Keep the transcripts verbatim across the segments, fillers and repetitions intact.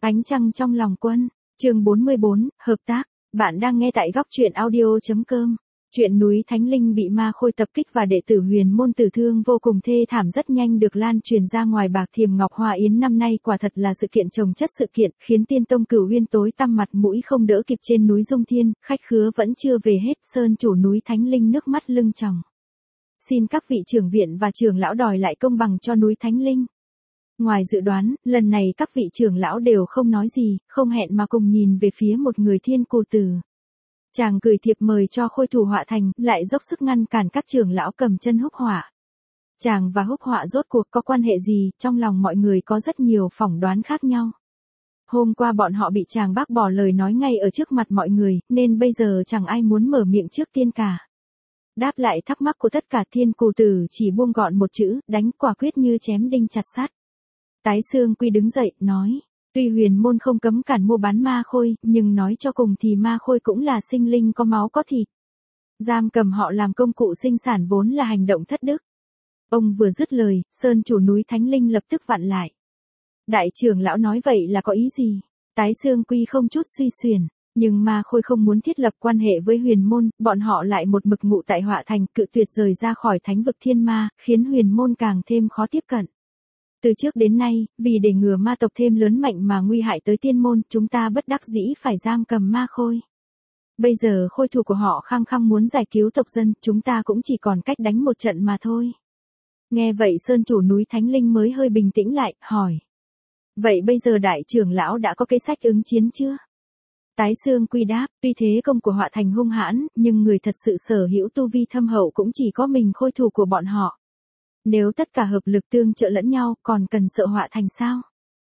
Ánh trăng trong lòng quân, chương bốn mươi bốn, hợp tác. Bạn đang nghe tại góc truyện audio.com. Chuyện núi Thánh Linh bị ma khôi tập kích và đệ tử huyền môn tử thương vô cùng thê thảm rất nhanh được lan truyền ra ngoài. Bạc Thiềm Ngọc Hoa Yến năm nay quả thật là sự kiện chồng chất sự kiện, khiến Tiên Tông Cửu Uyên tối tăm mặt mũi không đỡ kịp. Trên núi Dung Thiên, khách khứa vẫn chưa về hết, sơn chủ núi Thánh Linh nước mắt lưng tròng. Xin các vị trưởng viện và trưởng lão đòi lại công bằng cho núi Thánh Linh. Ngoài dự đoán, lần này các vị trưởng lão đều không nói gì, không hẹn mà cùng nhìn về phía một người Thiên Cù Tử. Chàng gửi thiệp mời cho Khôi Thủ Họa Thành, lại dốc sức ngăn cản các trưởng lão cầm chân Húc Họa. Chàng và Húc Họa rốt cuộc có quan hệ gì, trong lòng mọi người có rất nhiều phỏng đoán khác nhau. Hôm qua bọn họ bị chàng bác bỏ lời nói ngay ở trước mặt mọi người, nên bây giờ chẳng ai muốn mở miệng trước tiên cả. Đáp lại thắc mắc của tất cả, Thiên Cù Tử chỉ buông gọn một chữ, đánh, quả quyết như chém đinh chặt sắt. Tái Xương Quy đứng dậy, nói, tuy huyền môn không cấm cản mua bán ma khôi, nhưng nói cho cùng thì ma khôi cũng là sinh linh có máu có thịt. Giam cầm họ làm công cụ sinh sản vốn là hành động thất đức. Ông vừa dứt lời, sơn chủ núi Thánh Linh lập tức vặn lại. Đại trưởng lão nói vậy là có ý gì? Tái Xương Quy không chút suy xuyển. Nhưng ma khôi không muốn thiết lập quan hệ với huyền môn, bọn họ lại một mực ngụ tại Họa Thành, cự tuyệt rời ra khỏi thánh vực thiên ma, khiến huyền môn càng thêm khó tiếp cận. Từ trước đến nay, vì để ngừa ma tộc thêm lớn mạnh mà nguy hại tới tiên môn, chúng ta bất đắc dĩ phải giam cầm ma khôi. Bây giờ khôi thủ của họ khăng khăng muốn giải cứu tộc dân, chúng ta cũng chỉ còn cách đánh một trận mà thôi. Nghe vậy sơn chủ núi Thánh Linh mới hơi bình tĩnh lại, hỏi. Vậy bây giờ đại trưởng lão đã có kế sách ứng chiến chưa? Tái Xương Quy đáp, tuy thế công của Họa Thành hung hãn, nhưng người thật sự sở hữu tu vi thâm hậu cũng chỉ có mình khôi thủ của bọn họ. Nếu tất cả hợp lực tương trợ lẫn nhau, còn cần sợ Họa Thành sao?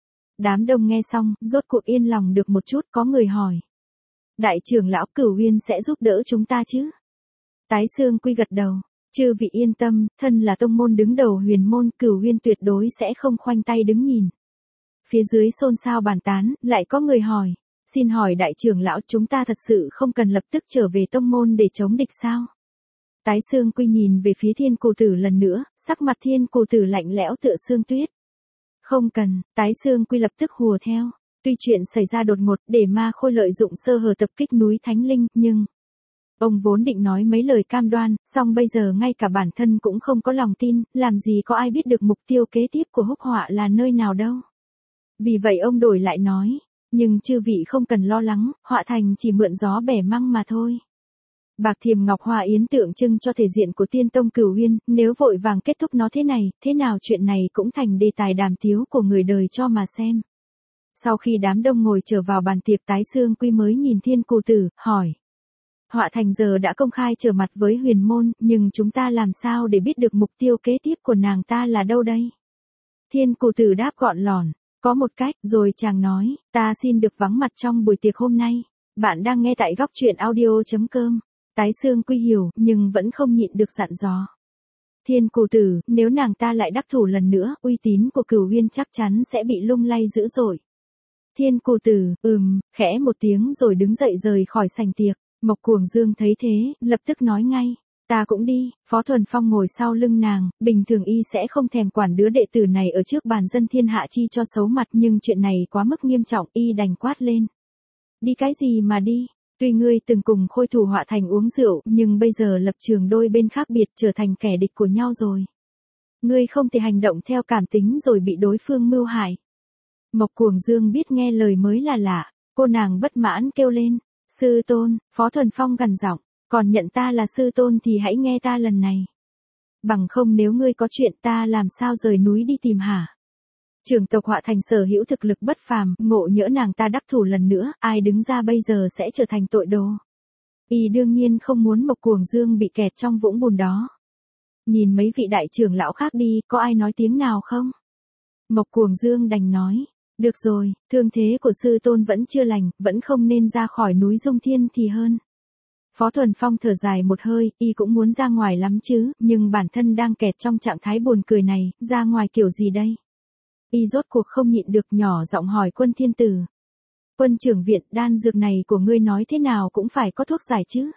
Đám đông nghe xong, rốt cuộc yên lòng được một chút, có người hỏi. Đại trưởng lão Cửu Uyên sẽ giúp đỡ chúng ta chứ? Tái Xương Quy gật đầu, chư vị yên tâm, thân là tông môn đứng đầu huyền môn, Cửu Uyên tuyệt đối sẽ không khoanh tay đứng nhìn. Phía dưới xôn xao bàn tán, lại có người hỏi. Xin hỏi đại trưởng lão, chúng ta thật sự không cần lập tức trở về tông môn để chống địch sao? Tái Xương Quy nhìn về phía Thiên Cù Tử lần nữa, sắc mặt Thiên Cù Tử lạnh lẽo tựa xương tuyết. Không cần, Tái Xương Quy lập tức hùa theo. Tuy chuyện xảy ra đột ngột để ma khôi lợi dụng sơ hở tập kích núi Thánh Linh, nhưng... Ông vốn định nói mấy lời cam đoan, song bây giờ ngay cả bản thân cũng không có lòng tin, làm gì có ai biết được mục tiêu kế tiếp của Húc Họa là nơi nào đâu. Vì vậy ông đổi lại nói. Nhưng chư vị không cần lo lắng, Họa Thành chỉ mượn gió bẻ măng mà thôi. Bạc Thiềm Ngọc Hoa Yến tượng trưng cho thể diện của Tiên Tông Cửu Uyên, nếu vội vàng kết thúc nó thế này, thế nào chuyện này cũng thành đề tài đàm tiếu của người đời cho mà xem. Sau khi đám đông ngồi trở vào bàn tiệc, Tái Xương Quy mới nhìn Thiên Cù Tử, hỏi. Họa Thành giờ đã công khai trở mặt với huyền môn, nhưng chúng ta làm sao để biết được mục tiêu kế tiếp của nàng ta là đâu đây? Thiên Cù Tử đáp gọn lỏn. Có một cách, rồi chàng nói, ta xin được vắng mặt trong buổi tiệc hôm nay. Bạn đang nghe tại góc truyện audio.com. Tái Xương Quy hiểu, nhưng vẫn không nhịn được dặn dò. Thiên Cù Tử, nếu nàng ta lại đắc thủ lần nữa, uy tín của Cửu Uyên chắc chắn sẽ bị lung lay dữ dội. Thiên Cù Tử, ừm, khẽ một tiếng rồi đứng dậy rời khỏi sảnh tiệc. Mộc Cuồng Dương thấy thế, lập tức nói ngay. Ta cũng đi. Phó Thuần Phong ngồi sau lưng nàng, bình thường y sẽ không thèm quản đứa đệ tử này ở trước bàn dân thiên hạ chi cho xấu mặt, nhưng chuyện này quá mức nghiêm trọng, y đành quát lên. Đi cái gì mà đi? Tuy ngươi từng cùng Khôi Thủ Họa Thành uống rượu, nhưng bây giờ lập trường đôi bên khác biệt, trở thành kẻ địch của nhau rồi. Ngươi không thể hành động theo cảm tính rồi bị đối phương mưu hại. Mộc Cuồng Dương biết nghe lời mới là lạ, cô nàng bất mãn kêu lên. Sư tôn, Phó Thuần Phong gằn giọng. Còn nhận ta là sư tôn thì hãy nghe ta lần này. Bằng không nếu ngươi có chuyện ta làm sao rời núi đi tìm hả? Trưởng tộc Họa Thành sở hữu thực lực bất phàm, ngộ nhỡ nàng ta đắc thủ lần nữa, ai đứng ra bây giờ sẽ trở thành tội đồ. Y đương nhiên không muốn Mộc Cuồng Dương bị kẹt trong vũng bùn đó. Nhìn mấy vị đại trưởng lão khác đi, có ai nói tiếng nào không? Mộc Cuồng Dương đành nói. Được rồi, thương thế của sư tôn vẫn chưa lành, vẫn không nên ra khỏi núi Dung Thiên thì hơn. Phó Thuần Phong thở dài một hơi, y cũng muốn ra ngoài lắm chứ, nhưng bản thân đang kẹt trong trạng thái buồn cười này, ra ngoài kiểu gì đây? Y rốt cuộc không nhịn được nhỏ giọng hỏi Quân Thiên Tử. Quân trưởng viện, đan dược này của ngươi nói thế nào cũng phải có thuốc giải chứ?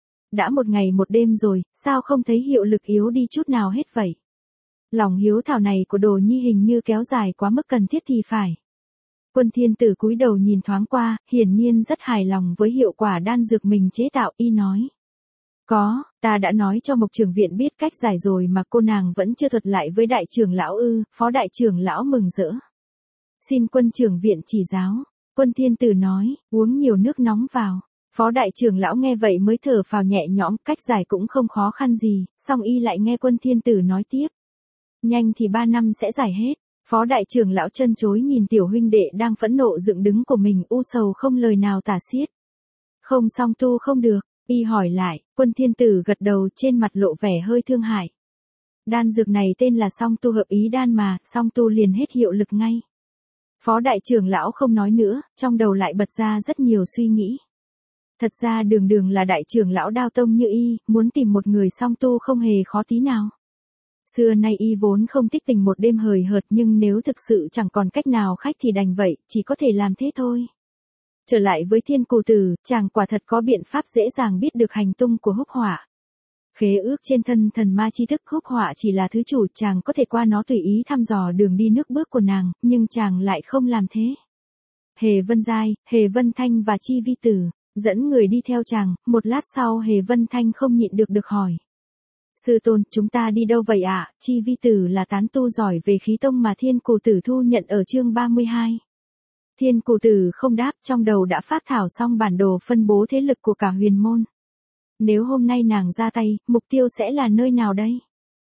Đã một ngày một đêm rồi, sao không thấy hiệu lực yếu đi chút nào hết vậy? Lòng hiếu thảo này của Đồ Nhi hình như kéo dài quá mức cần thiết thì phải. Quân Thiên Tử cúi đầu nhìn thoáng qua, hiển nhiên rất hài lòng với hiệu quả đan dược mình chế tạo, y nói. Có, ta đã nói cho Mộc trưởng viện biết cách giải rồi mà cô nàng vẫn chưa thuật lại với đại trưởng lão ư, phó đại trưởng lão mừng rỡ. Xin quân trưởng viện chỉ giáo, Quân Thiên Tử nói, uống nhiều nước nóng vào. Phó đại trưởng lão nghe vậy mới thở phào nhẹ nhõm, cách giải cũng không khó khăn gì, xong y lại nghe Quân Thiên Tử nói tiếp. Nhanh thì ba năm sẽ giải hết. Phó đại trưởng lão chân chối nhìn tiểu huynh đệ đang phẫn nộ dựng đứng của mình, u sầu không lời nào tả xiết. Không song tu không được, y hỏi lại, Quân Thiên Tử gật đầu, trên mặt lộ vẻ hơi thương hại. Đan dược này tên là song tu hợp ý đan mà, song tu liền hết hiệu lực ngay. Phó đại trưởng lão không nói nữa, trong đầu lại bật ra rất nhiều suy nghĩ. Thật ra đường đường là đại trưởng lão Đao Tông như y, muốn tìm một người song tu không hề khó tí nào. Xưa nay y vốn không thích tình một đêm hời hợt, nhưng nếu thực sự chẳng còn cách nào khác thì đành vậy, chỉ có thể làm thế thôi. Trở lại với Thiên Cù Tử, chàng quả thật có biện pháp dễ dàng biết được hành tung của Húc Họa. Khế ước trên thân thần ma chi thức, Húc Họa chỉ là thứ chủ, chàng có thể qua nó tùy ý thăm dò đường đi nước bước của nàng, nhưng chàng lại không làm thế. Hề Vân Giai, Hề Vân Thanh và Chi Vi Tử dẫn người đi theo chàng, một lát sau Hề Vân Thanh không nhịn được được hỏi. Sư tôn, chúng ta đi đâu vậy ạ? À? Chi Vi Tử là tán tu giỏi về khí tông mà Thiên Cù Tử thu nhận ở chương ba mươi hai. Thiên Cù Tử không đáp, trong đầu đã phát thảo xong bản đồ phân bố thế lực của cả huyền môn. Nếu hôm nay nàng ra tay, mục tiêu sẽ là nơi nào đây?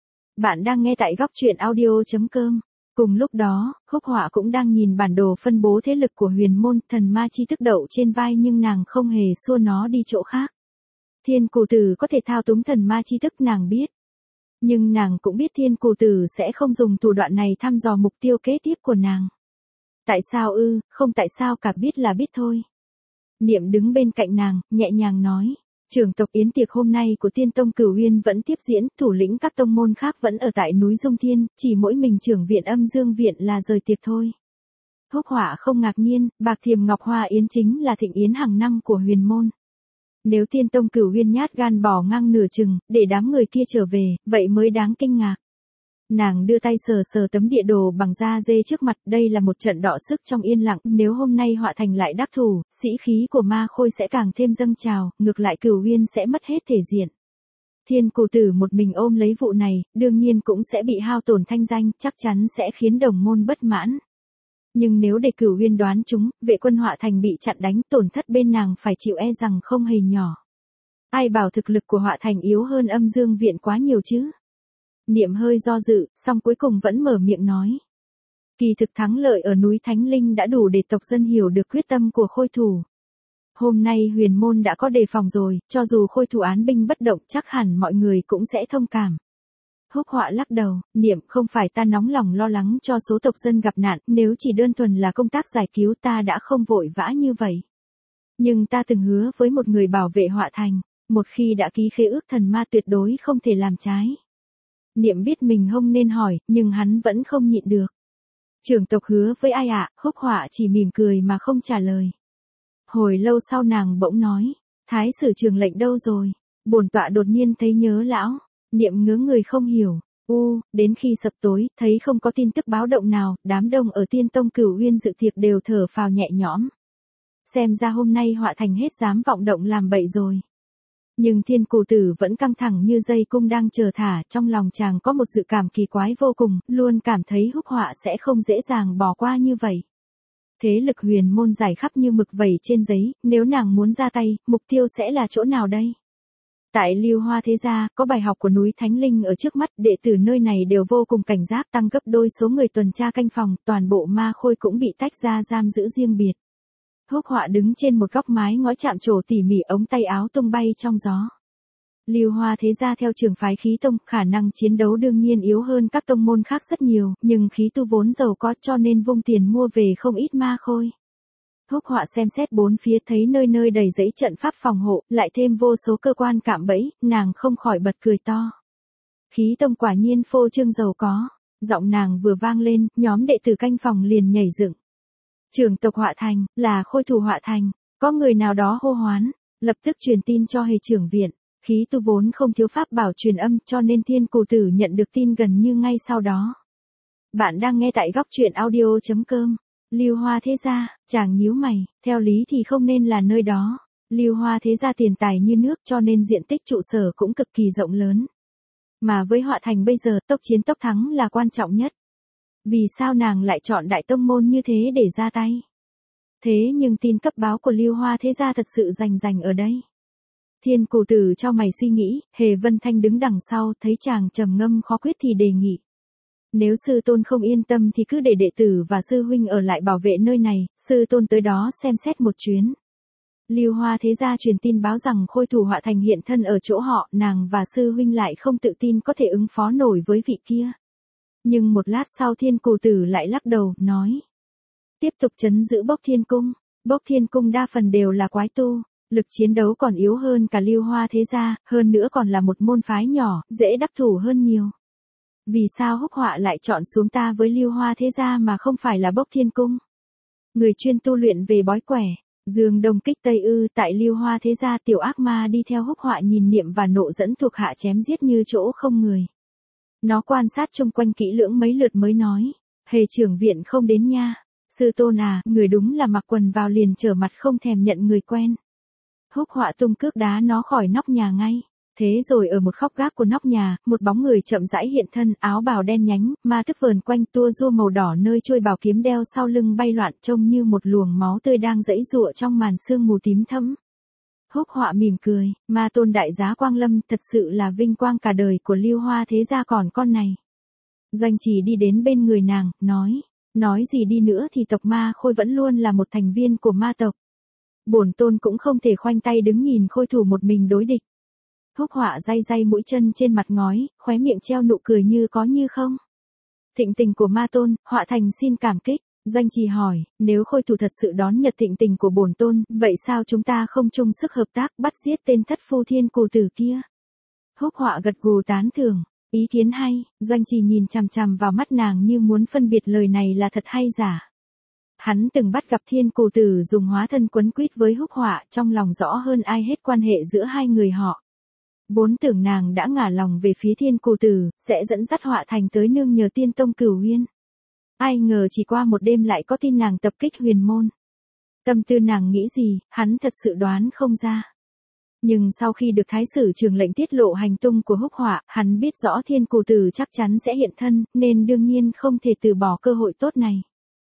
Bạn đang nghe tại góc truyện audio chấm com. Cùng lúc đó, Húc Họa cũng đang nhìn bản đồ phân bố thế lực của huyền môn, thần ma chi thức đậu trên vai nhưng nàng không hề xua nó đi chỗ khác. Thiên Cù Tử có thể thao túng thần ma chi thức nàng biết. Nhưng nàng cũng biết Thiên Cù Tử sẽ không dùng thủ đoạn này thăm dò mục tiêu kế tiếp của nàng. Tại sao ư, không tại sao cả, biết là biết thôi. Niệm đứng bên cạnh nàng, nhẹ nhàng nói. Trưởng tộc yến tiệc hôm nay của Tiên Tông Cửu Uyên vẫn tiếp diễn, thủ lĩnh các tông môn khác vẫn ở tại núi Dung Thiên, chỉ mỗi mình trưởng viện Âm Dương viện là rời tiệc thôi. Húc Họa không ngạc nhiên, Bạc Thiềm Ngọc Hoa Yến chính là thịnh yến hàng năm của huyền môn. Nếu Tiên Tông Cửu Uyên nhát gan bỏ ngang nửa chừng, để đám người kia trở về, vậy mới đáng kinh ngạc. Nàng đưa tay sờ sờ tấm địa đồ bằng da dê trước mặt, đây là một trận đọ sức trong yên lặng, nếu hôm nay Họa Thành lại đắc thủ, sĩ khí của Ma Khôi sẽ càng thêm dâng trào, ngược lại Cửu Uyên sẽ mất hết thể diện. Thiên Cù Tử một mình ôm lấy vụ này, đương nhiên cũng sẽ bị hao tổn thanh danh, chắc chắn sẽ khiến đồng môn bất mãn. Nhưng nếu để Cửu Uyên đoán chúng, vệ quân Họa Thành bị chặn đánh, tổn thất bên nàng phải chịu e rằng không hề nhỏ. Ai bảo thực lực của Họa Thành yếu hơn Âm Dương viện quá nhiều chứ? Niệm hơi do dự, song cuối cùng vẫn mở miệng nói. Kỳ thực thắng lợi ở núi Thánh Linh đã đủ để tộc dân hiểu được quyết tâm của Khôi Thủ. Hôm nay huyền môn đã có đề phòng rồi, cho dù Khôi Thủ án binh bất động chắc hẳn mọi người cũng sẽ thông cảm. Húc Họa lắc đầu, Niệm, không phải ta nóng lòng lo lắng cho số tộc dân gặp nạn, nếu chỉ đơn thuần là công tác giải cứu ta đã không vội vã như vậy. Nhưng ta từng hứa với một người bảo vệ Họa Thành, một khi đã ký khế ước thần ma tuyệt đối không thể làm trái. Niệm biết mình không nên hỏi, nhưng hắn vẫn không nhịn được. Trưởng tộc hứa với ai ạ? À? Húc Họa chỉ mỉm cười mà không trả lời. Hồi lâu sau nàng bỗng nói, Thái sử trường lệnh đâu rồi? Bổn tọa đột nhiên thấy nhớ lão. Niệm ngớ người không hiểu. U, đến khi sập tối, thấy không có tin tức báo động nào, đám đông ở Tiên Tông Cửu Uyên dự tiệc đều thở phào nhẹ nhõm. Xem ra hôm nay Họa Thành hết dám vọng động làm bậy rồi. Nhưng Thiên Cù Tử vẫn căng thẳng như dây cung đang chờ thả, trong lòng chàng có một dự cảm kỳ quái vô cùng, luôn cảm thấy Húc Họa sẽ không dễ dàng bỏ qua như vậy. Thế lực huyền môn dài khắp như mực vẩy trên giấy, nếu nàng muốn ra tay, mục tiêu sẽ là chỗ nào đây? Tại Lưu Hoa Thế Gia, có bài học của núi Thánh Linh ở trước mắt, đệ tử nơi này đều vô cùng cảnh giác, tăng gấp đôi số người tuần tra canh phòng, toàn bộ Ma Khôi cũng bị tách ra giam giữ riêng biệt. Húc Họa đứng trên một góc mái ngói chạm trổ tỉ mỉ, ống tay áo tung bay trong gió. Lưu Hoa Thế Gia theo trường phái khí tông, khả năng chiến đấu đương nhiên yếu hơn các tông môn khác rất nhiều, nhưng khí tu vốn giàu có cho nên vung tiền mua về không ít Ma Khôi. Húc Họa xem xét bốn phía thấy nơi nơi đầy giấy trận pháp phòng hộ, lại thêm vô số cơ quan cạm bẫy, nàng không khỏi bật cười to. Khí tông quả nhiên phô trương giàu có. Giọng nàng vừa vang lên, nhóm đệ tử canh phòng liền nhảy dựng. Trưởng tộc Họa Thành, là Khôi Thủ Họa Thành, có người nào đó hô hoán, lập tức truyền tin cho Hề trưởng viện. Khí tu vốn không thiếu pháp bảo truyền âm cho nên Thiên Cù Tử nhận được tin gần như ngay sau đó. Bạn đang nghe tại góc truyện audio chấm com. Lưu Hoa Thế Gia, chàng nhíu mày, theo lý thì không nên là nơi đó. Lưu Hoa Thế Gia tiền tài như nước cho nên diện tích trụ sở cũng cực kỳ rộng lớn. Mà với Họa Thành bây giờ tốc chiến tốc thắng là quan trọng nhất. Vì sao nàng lại chọn đại tông môn như thế để ra tay? Thế nhưng tin cấp báo của Lưu Hoa Thế Gia thật sự rành rành ở đây. Thiên Cù Tử cho mày suy nghĩ, Hề Vân Thanh đứng đằng sau thấy chàng trầm ngâm khó quyết thì đề nghị. Nếu sư tôn không yên tâm thì cứ để đệ tử và sư huynh ở lại bảo vệ nơi này, sư tôn tới đó xem xét một chuyến. Lưu Hoa Thế Gia truyền tin báo rằng khôi thủ Họa Thành hiện thân ở chỗ họ, nàng và sư huynh lại không tự tin có thể ứng phó nổi với vị kia. Nhưng một lát sau Thiên Cù Tử lại lắc đầu, nói. Tiếp tục trấn giữ Bốc Thiên Cung. Bốc Thiên Cung đa phần đều là quái tu, lực chiến đấu còn yếu hơn cả Lưu Hoa Thế Gia, hơn nữa còn là một môn phái nhỏ, dễ đắc thủ hơn nhiều. Vì sao Húc Họa lại chọn xuống ta với Lưu Hoa Thế Gia mà không phải là Bốc Thiên Cung? Người chuyên tu luyện về bói quẻ, Dương Đông Kích Tây ư? Tại Lưu Hoa Thế Gia tiểu ác ma đi theo Húc Họa nhìn niệm và nộ dẫn thuộc hạ chém giết như chỗ không người. Nó quan sát chung quanh kỹ lưỡng mấy lượt mới nói, Hề trưởng viện không đến nha. Sư tôn à, người đúng là mặc quần vào liền trở mặt không thèm nhận người quen. Húc Họa tung cước đá nó khỏi nóc nhà ngay. Thế rồi ở một góc gác của nóc nhà, một bóng người chậm rãi hiện thân, áo bào đen nhánh, ma thức vờn quanh tua rua màu đỏ nơi chuôi bảo kiếm đeo sau lưng bay loạn trông như một luồng máu tươi đang giãy giụa trong màn sương mù tím thẫm. Húc Họa mỉm cười, Ma Tôn đại giá quang lâm, thật sự là vinh quang cả đời của Lưu Hoa Thế Gia còn con này. Doanh Trì đi đến bên người nàng, nói, nói gì đi nữa thì tộc Ma Khôi vẫn luôn là một thành viên của ma tộc. Bổn tôn cũng không thể khoanh tay đứng nhìn khôi thủ một mình đối địch. Húc Họa day day mũi chân trên mặt ngói, khóe miệng treo nụ cười như có như không. Thịnh tình của Ma Tôn, Họa Thành xin cảm kích. Doanh Trì hỏi, nếu khôi thủ thật sự đón nhận thịnh tình của bổn tôn, vậy sao chúng ta không chung sức hợp tác bắt giết tên thất phu Thiên Cù Tử kia? Húc Họa gật gù tán thưởng, ý kiến hay. Doanh Trì nhìn chằm chằm vào mắt nàng như muốn phân biệt lời này là thật hay giả. Hắn từng bắt gặp Thiên Cù Tử dùng hóa thân quấn quýt với Húc Họa, trong lòng rõ hơn ai hết quan hệ giữa hai người họ. Vốn tưởng nàng đã ngả lòng về phía Thiên Cù Tử, sẽ dẫn dắt Họa Thành tới nương nhờ Tiên Tông Cửu Uyên. Ai ngờ chỉ qua một đêm lại có tin nàng tập kích huyền môn. Tâm tư nàng nghĩ gì, hắn thật sự đoán không ra. Nhưng sau khi được Thái sử Trường lệnh tiết lộ hành tung của Húc Họa, hắn biết rõ Thiên Cù Tử chắc chắn sẽ hiện thân, nên đương nhiên không thể từ bỏ cơ hội tốt này.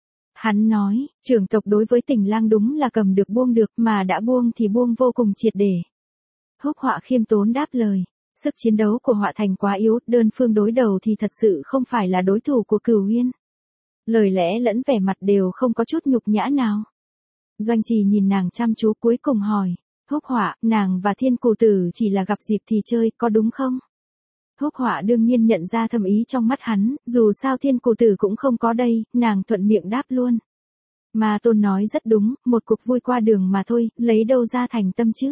Hắn nói, trưởng tộc đối với Tình Lang đúng là cầm được buông được, mà đã buông thì buông vô cùng triệt để. Húc Họa khiêm tốn đáp lời, sức chiến đấu của Họa Thành quá yếu, đơn phương đối đầu thì thật sự không phải là đối thủ của Cửu Uyên. Lời lẽ lẫn vẻ mặt đều không có chút nhục nhã nào. Doanh Trì nhìn nàng chăm chú cuối cùng hỏi, Húc Họa, nàng và Thiên Cù Tử chỉ là gặp dịp thì chơi, có đúng không? Húc Họa đương nhiên nhận ra thâm ý trong mắt hắn, dù sao Thiên Cù Tử cũng không có đây, nàng thuận miệng đáp luôn. Ma Tôn nói rất đúng, một cuộc vui qua đường mà thôi, lấy đâu ra thành tâm chứ?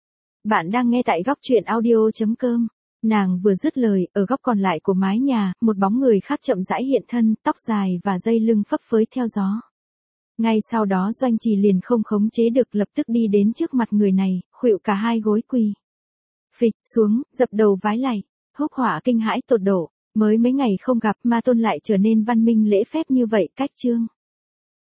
Bạn đang nghe tại góc truyện audio chấm com. Nàng vừa dứt lời, ở góc còn lại của mái nhà, một bóng người khác chậm rãi hiện thân, tóc dài và dây lưng phấp phới theo gió. Ngay sau đó Doanh Trì liền không khống chế được, lập tức đi đến trước mặt người này, khuỵu cả hai gối quỳ. Phịch xuống, dập đầu vái lạy. Húc Họa kinh hãi tột độ, mới mấy ngày không gặp Ma Tôn lại trở nên văn minh lễ phép như vậy, cách chương.